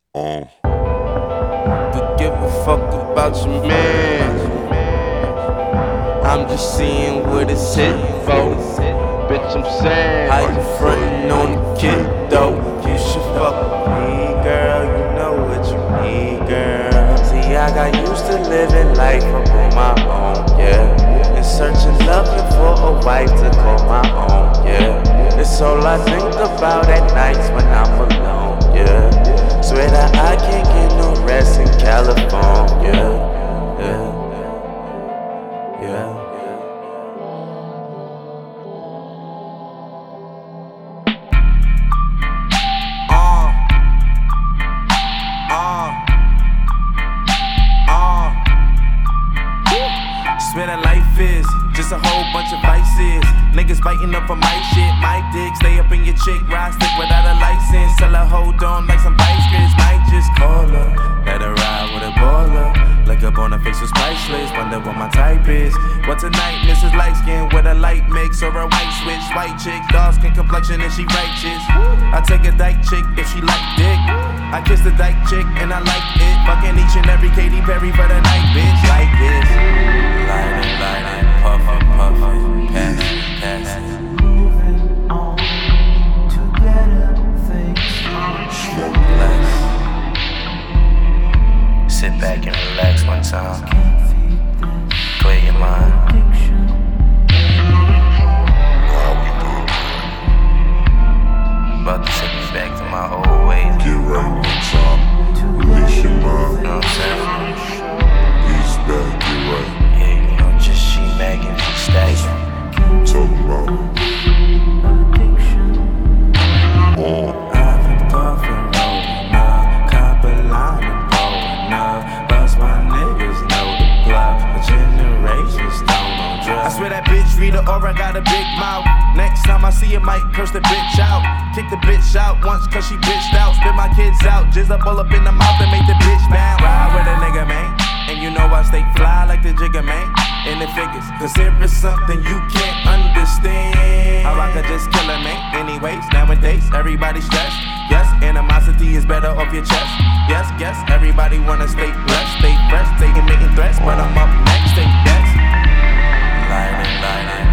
But give a fuck about your man. I'm just seeing what it's hit for. Bitch, I'm saying, how you frontin' on the kid though? You should fuck with me, girl. You know what you need, girl. See, I got used to living life up on my own, yeah. And searching, looking for a wife to call my own, yeah. It's all I think about at nights when I'm alone, yeah. Swear that I can't get no rest in California, yeah. Yeah. Swear that life is just a whole bunch of vices. Niggas biting up on my shit, my dick. Stay up in your chick, ride stick without a license. Tell her hold on like some vice grids. Might just call her, let her ride with a baller. Look up on her face was priceless. Wonder what my type is. What tonight, Mrs. Light Skin with a light mix or a white switch. White chick, dark skin complexion and she righteous. I take a dyke chick if she like dick. I kiss the dyke chick and I like it. Fucking each and every Katy Perry for the night, bitch. Like this. Lightin', puffin', passin'. Moving on to better things. Smoke less. Sit back and relax one time. Clear your mind. About to take me back to my old ways. Get right one time, release your mind. You know what I'm saying? Ease back, get right. Yeah, you know, just she magging, she stacking. Talking about I've been puffin', rollin' up, cop a line and blowin' up. Bust my niggas know the plug, but generations don't know drugs. I swear that bitch read her aura, got a big mouth. Next time I see her, might curse the bitch out. Kick the bitch out once cause she bitched out. Spit my kids out, jizz up all up in the mouth and make the bitch bound. Ride with a nigga, man. And you know I stay fly like the Jigga Man in the figures. Cause there is something you can't understand. How I could just kill a man. Anyways, nowadays, everybody stressed. Yes, animosity is better off your chest. Yes, everybody wanna stay blessed. Stay fresh, they can making threats. But I'm up next, take bets. Lightin',